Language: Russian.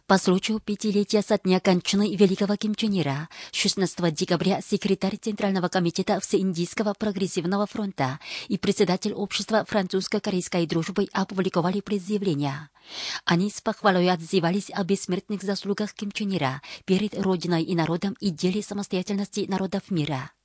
По случаю пятилетия со дня кончины великого Ким Чен Ира, 16 декабря секретарь Центрального комитета Всеиндийского прогрессивного фронта и председатель общества французско-корейской дружбы опубликовали предъявления. Они с похвалой отзывались о бессмертных заслугах Ким Чен Ира перед Родиной и народом и деле самостоятельности народов мира.